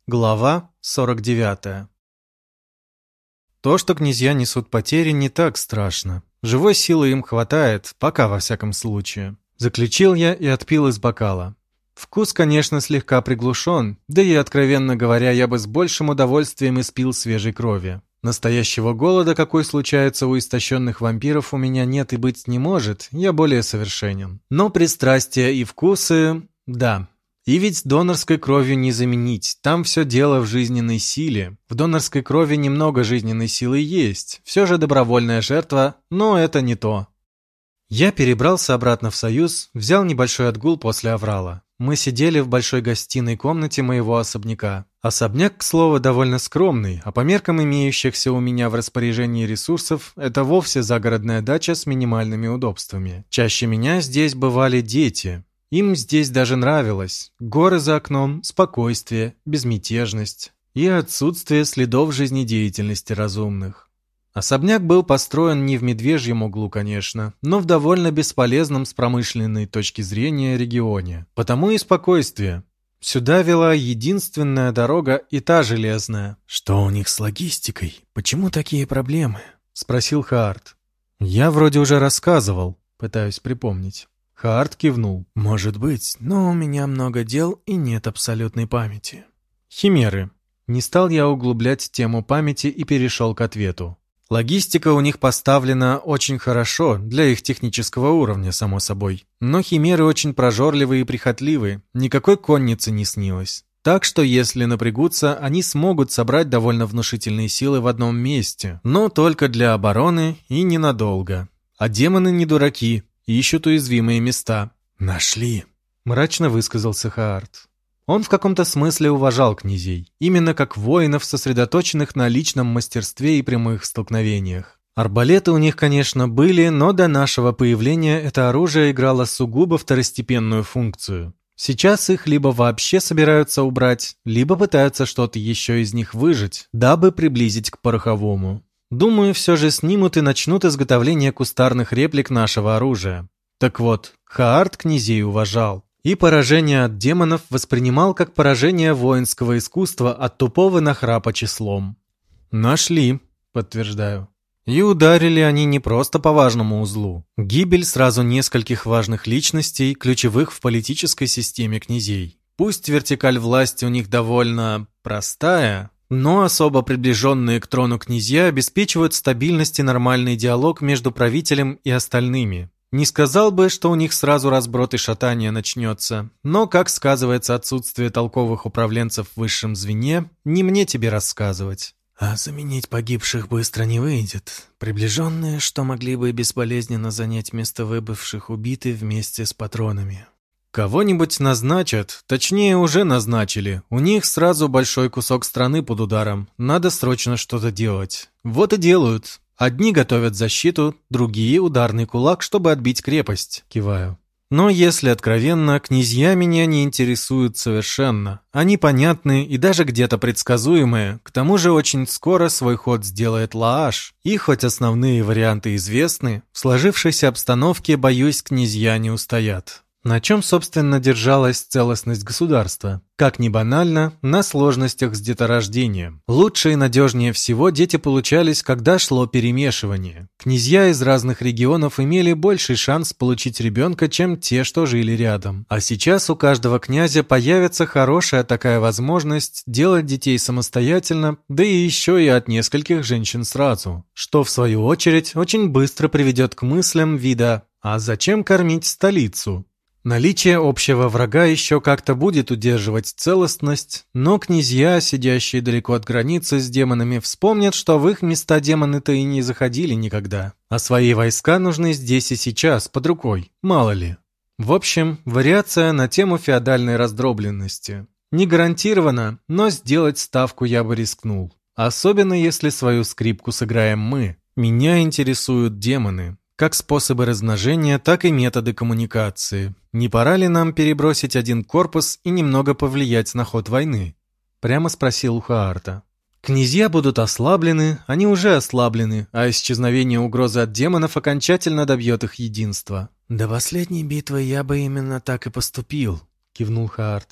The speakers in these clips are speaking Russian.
Глава 49. То, что князья несут потери, не так страшно. Живой силы им хватает, пока во всяком случае. Заключил я и отпил из бокала. Вкус, конечно, слегка приглушен, да и, откровенно говоря, я бы с большим удовольствием испил свежей крови. Настоящего голода, какой случается у истощенных вампиров, у меня нет и быть не может, я более совершенен. Но пристрастия и вкусы... да. И ведь донорской кровью не заменить, там все дело в жизненной силе. В донорской крови немного жизненной силы есть, все же добровольная жертва, но это не то. Я перебрался обратно в Союз, взял небольшой отгул после аврала. Мы сидели в большой гостиной комнате моего особняка. Особняк, к слову, довольно скромный, а по меркам имеющихся у меня в распоряжении ресурсов, это вовсе загородная дача с минимальными удобствами. Чаще меня здесь бывали дети. Им здесь даже нравилось. Горы за окном, спокойствие, безмятежность и отсутствие следов жизнедеятельности разумных. Особняк был построен не в Медвежьем углу, конечно, но в довольно бесполезном с промышленной точки зрения регионе. Потому и спокойствие. Сюда вела единственная дорога и та железная. «Что у них с логистикой? Почему такие проблемы?» — спросил Хаарт. «Я вроде уже рассказывал, пытаюсь припомнить». Хаарт кивнул. «Может быть, но у меня много дел и нет абсолютной памяти». Химеры. Не стал я углублять тему памяти и перешел к ответу. Логистика у них поставлена очень хорошо, для их технического уровня, само собой. Но химеры очень прожорливые и прихотливые, никакой конницы не снилось. Так что, если напрягутся, они смогут собрать довольно внушительные силы в одном месте, но только для обороны и ненадолго. А демоны не дураки. Ищут уязвимые места. «Нашли», — мрачно высказался Хаарт. Он в каком-то смысле уважал князей, именно как воинов, сосредоточенных на личном мастерстве и прямых столкновениях. Арбалеты у них, конечно, были, но до нашего появления это оружие играло сугубо второстепенную функцию. Сейчас их либо вообще собираются убрать, либо пытаются что-то еще из них выжать, дабы приблизить к пороховому. Думаю, все же снимут и начнут изготовление кустарных реплик нашего оружия. Так вот, Хаарт князей уважал. И поражение от демонов воспринимал как поражение воинского искусства от тупого нахрапа числом. «Нашли», — подтверждаю. И ударили они не просто по важному узлу. Гибель сразу нескольких важных личностей, ключевых в политической системе князей. Пусть вертикаль власти у них довольно простая, но особо приближенные к трону князья обеспечивают стабильность и нормальный диалог между правителем и остальными. Не сказал бы, что у них сразу разброд и шатание начнется, но, как сказывается отсутствие толковых управленцев в высшем звене, не мне тебе рассказывать. А заменить погибших быстро не выйдет. Приближенные, что могли бы безболезненно занять место выбывших убиты вместе с патронами. Кого-нибудь назначат, точнее уже назначили. У них сразу большой кусок страны под ударом. Надо срочно что-то делать. Вот и делают. Одни готовят защиту, другие — ударный кулак, чтобы отбить крепость. Киваю. Но если откровенно, князья меня не интересуют совершенно. Они понятны и даже где-то предсказуемые. К тому же очень скоро свой ход сделает Лааш. И хоть основные варианты известны, в сложившейся обстановке, боюсь, князья не устоят. На чем, собственно, держалась целостность государства? Как ни банально, на сложностях с деторождением. Лучше и надежнее всего дети получались, когда шло перемешивание. Князья из разных регионов имели больший шанс получить ребенка, чем те, что жили рядом. А сейчас у каждого князя появится хорошая такая возможность делать детей самостоятельно, да и еще и от нескольких женщин сразу. Что, в свою очередь, очень быстро приведет к мыслям вида «А зачем кормить столицу?». Наличие общего врага еще как-то будет удерживать целостность, но князья, сидящие далеко от границы с демонами, вспомнят, что в их места демоны-то и не заходили никогда. А свои войска нужны здесь и сейчас, под рукой, мало ли. В общем, вариация на тему феодальной раздробленности. Не гарантированно, но сделать ставку я бы рискнул. Особенно если свою скрипку сыграем мы. Меня интересуют демоны. Как способы размножения, так и методы коммуникации. Не пора ли нам перебросить один корпус и немного повлиять на ход войны? Прямо спросил у Хаарта. Князья будут ослаблены, они уже ослаблены, а исчезновение угрозы от демонов окончательно добьет их единства. «До последней битвы я бы именно так и поступил», — кивнул Хаарт.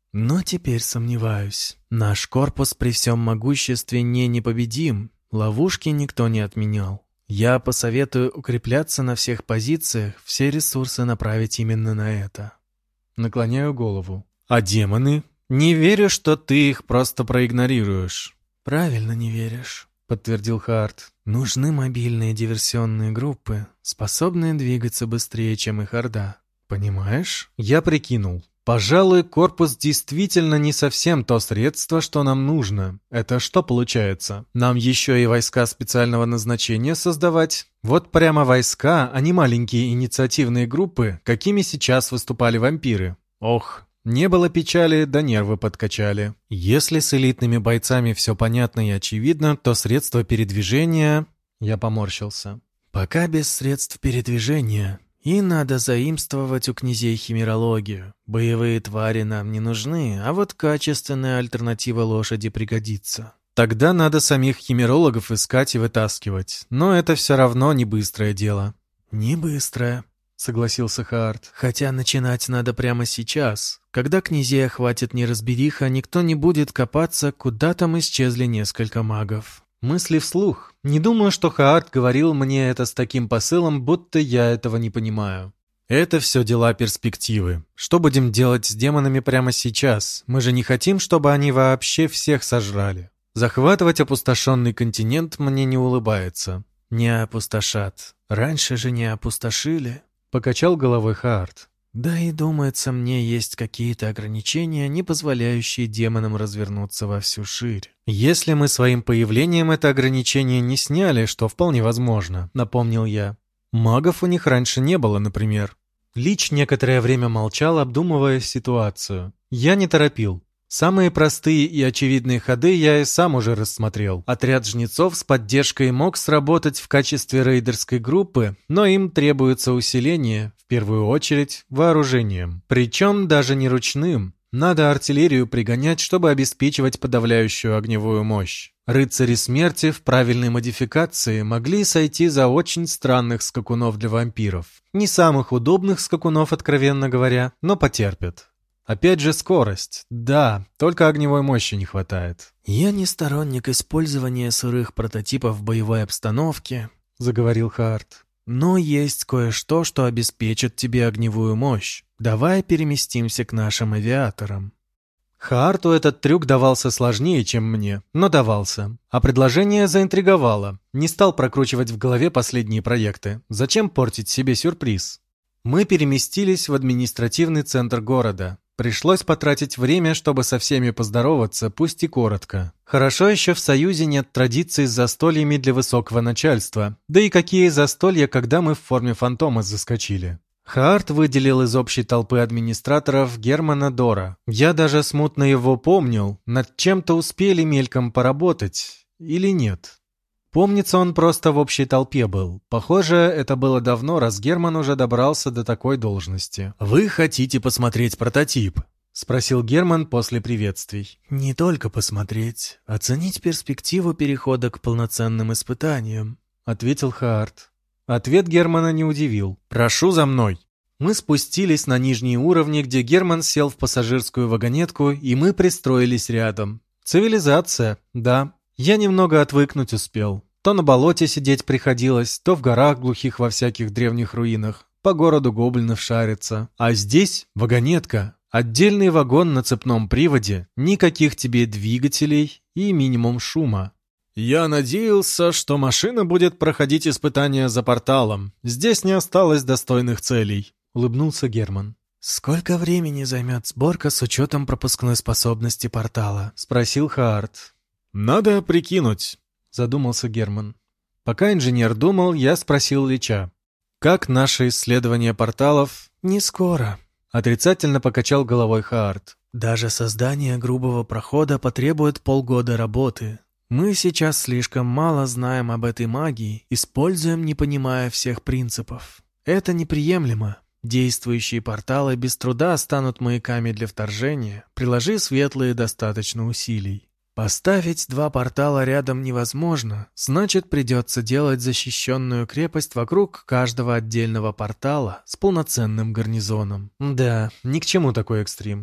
Но теперь сомневаюсь. Наш корпус при всем могуществе не непобедим. Ловушки никто не отменял. Я посоветую укрепляться на всех позициях, все ресурсы направить именно на это. Наклоняю голову. А демоны? Не верю, что ты их просто проигнорируешь. Правильно не веришь, подтвердил Хаарт. Нужны мобильные диверсионные группы, способные двигаться быстрее, чем их орда. Понимаешь? Я прикинул. Пожалуй, корпус действительно не совсем то средство, что нам нужно. Это что получается? Нам еще и войска специального назначения создавать? Вот прямо войска, а не маленькие инициативные группы, какими сейчас выступали вампиры. Ох, не было печали, да нервы подкачали. Если с элитными бойцами все понятно и очевидно, то средства передвижения... Я поморщился. Пока без средств передвижения... И надо заимствовать у князей химерологию. Боевые твари нам не нужны, а вот качественная альтернатива лошади пригодится. Тогда надо самих химерологов искать и вытаскивать. Но это все равно не быстрое дело. Не быстрое, согласился Хаарт. Хотя начинать надо прямо сейчас. Когда князей охватит неразбериха, никто не будет копаться, куда там исчезли несколько магов. Мысли вслух. Не думаю, что Хаарт говорил мне это с таким посылом, будто я этого не понимаю. Это все дела перспективы. Что будем делать с демонами прямо сейчас? Мы же не хотим, чтобы они вообще всех сожрали. Захватывать опустошенный континент мне не улыбается. Не опустошат. Раньше же не опустошили. Покачал головой Хаарт. Да и, думается, мне есть какие-то ограничения, не позволяющие демонам развернуться во всю ширь. Если мы своим появлением это ограничение не сняли, что вполне возможно, напомнил я. Магов у них раньше не было, например. Лич некоторое время молчал, обдумывая ситуацию. Я не торопил. Самые простые и очевидные ходы я и сам уже рассмотрел. Отряд жнецов с поддержкой мог сработать в качестве рейдерской группы, но им требуется усиление, в первую очередь, вооружением. Причем даже не ручным. Надо артиллерию пригонять, чтобы обеспечивать подавляющую огневую мощь. Рыцари смерти в правильной модификации могли сойти за очень странных скакунов для вампиров. Не самых удобных скакунов, откровенно говоря, но потерпят. Опять же скорость. Да, только огневой мощи не хватает. «Я не сторонник использования сырых прототипов в боевой обстановке», — заговорил Хаарт. «Но есть кое-что, что обеспечит тебе огневую мощь. Давай переместимся к нашим авиаторам». Хаарту этот трюк давался сложнее, чем мне, но давался. А предложение заинтриговало. Не стал прокручивать в голове последние проекты. Зачем портить себе сюрприз? Мы переместились в административный центр города. Пришлось потратить время, чтобы со всеми поздороваться, пусть и коротко. Хорошо еще в Союзе нет традиций с застольями для высокого начальства. Да и какие застолья, когда мы в форме фантома заскочили. Хаарт выделил из общей толпы администраторов Германа Дора. Я даже смутно его помнил. Над чем-то успели мельком поработать. Или нет? Помнится, он просто в общей толпе был. Похоже, это было давно, раз Герман уже добрался до такой должности. «Вы хотите посмотреть прототип?» — спросил Герман после приветствий. «Не только посмотреть, оценить перспективу перехода к полноценным испытаниям», — ответил Хаарт. Ответ Германа не удивил. «Прошу за мной». Мы спустились на нижние уровни, где Герман сел в пассажирскую вагонетку, и мы пристроились рядом. Цивилизация, да. Я немного отвыкнуть успел. То на болоте сидеть приходилось, то в горах глухих во всяких древних руинах. По городу гоблинов шарится. А здесь вагонетка. Отдельный вагон на цепном приводе, никаких тебе двигателей и минимум шума. Я надеялся, что машина будет проходить испытания за порталом. Здесь не осталось достойных целей, улыбнулся Герман. «Сколько времени займет сборка с учетом пропускной способности портала?» — спросил Хаарт. «Надо прикинуть», — задумался Герман. Пока инженер думал, я спросил Лича. «Как наше исследование порталов?» «Не скоро», — отрицательно покачал головой Хаарт. «Даже создание грубого прохода потребует полгода работы. Мы сейчас слишком мало знаем об этой магии, используем, не понимая всех принципов. Это неприемлемо. Действующие порталы без труда станут маяками для вторжения, приложи светлые достаточно усилий. Поставить 2 портала рядом невозможно, значит, придется делать защищенную крепость вокруг каждого отдельного портала с полноценным гарнизоном». Да, ни к чему такой экстрим.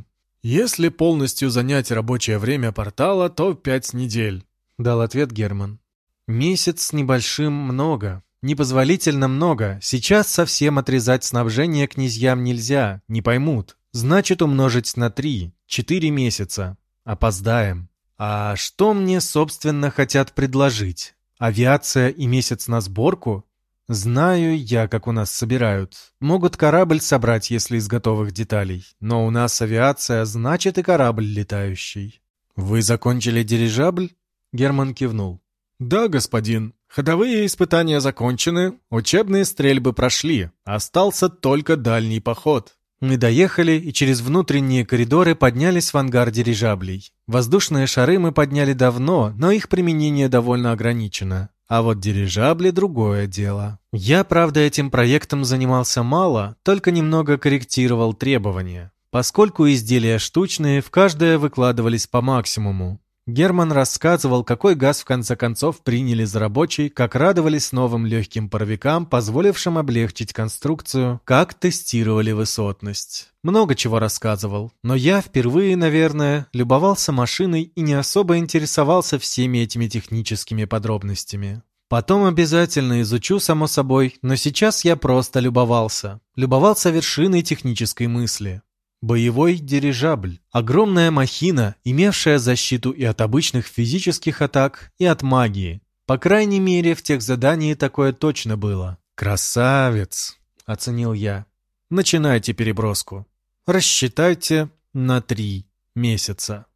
«Если полностью занять рабочее время портала, то 5 недель», — дал ответ Герман. Месяц с небольшим много. Непозволительно много. Сейчас совсем отрезать снабжение князьям нельзя, не поймут. Значит, умножить на 3, 4 месяца. Опоздаем. А что мне, собственно, хотят предложить? Авиация и месяц на сборку? Знаю я, как у нас собирают. Могут корабль собрать, если из готовых деталей. Но у нас авиация, значит и корабль летающий. Вы закончили дирижабль? Герман кивнул. «Да, господин. Ходовые испытания закончены, учебные стрельбы прошли. Остался только дальний поход». Мы доехали и через внутренние коридоры поднялись в ангар дирижаблей. Воздушные шары мы подняли давно, но их применение довольно ограничено. А вот дирижабли — другое дело. Я, правда, этим проектом занимался мало, только немного корректировал требования. Поскольку изделия штучные, в каждое выкладывались по максимуму. Герман рассказывал, какой газ в конце концов приняли за рабочий, как радовались новым легким паровикам, позволившим облегчить конструкцию, как тестировали высотность. Много чего рассказывал, но я впервые, наверное, любовался машиной и не особо интересовался всеми этими техническими подробностями. Потом обязательно изучу, само собой, но сейчас я просто любовался. Любовался вершиной технической мысли. Боевой дирижабль. Огромная махина, имевшая защиту и от обычных физических атак, и от магии. По крайней мере, в тех заданиях такое точно было. «Красавец!» — оценил я. «Начинайте переброску. Рассчитайте на 3 месяца».